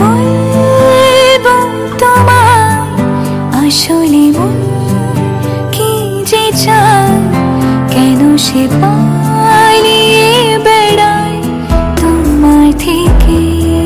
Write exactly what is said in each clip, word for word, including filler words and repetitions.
বলবো তোমায় আসলে মন কি যে চায়, কেন সে পালিয়ে বেড়ায় তোমার থেকে।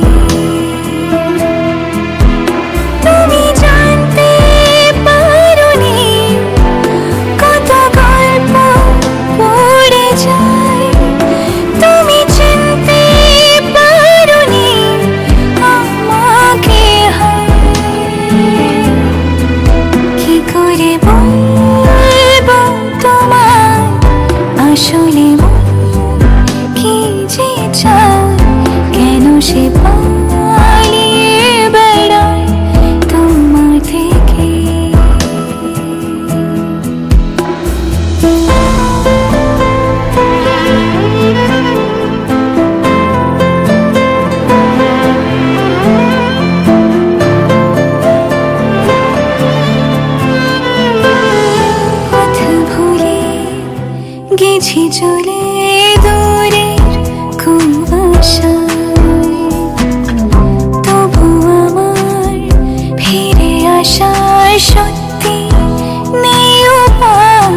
তুমি জানতে পারোনি কত গল্প পড়ে যায়, তুমি চিনতে পারোনি আমাকে। কি করে বলবো তোমায় আসলে মন কি যে চায়, কেন সে পালিয়ে বেড়ায় তোমার থেকে। পথ ভুলে গেছি চলে দূরের কুয়াশায়, তবু আমার ফিরে আসার সত্যি নেই উপায়।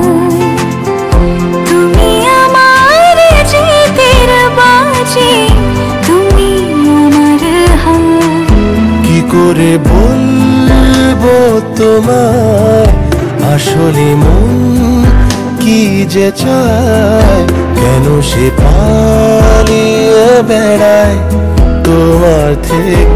তুমি আমার জিতের বাজি, তুমি আমার হার। কি করে বলবো তোমায় আসলে মন কি যে চায়, কেন সে পালিয়ে বেড়ায় তোমার থেকে।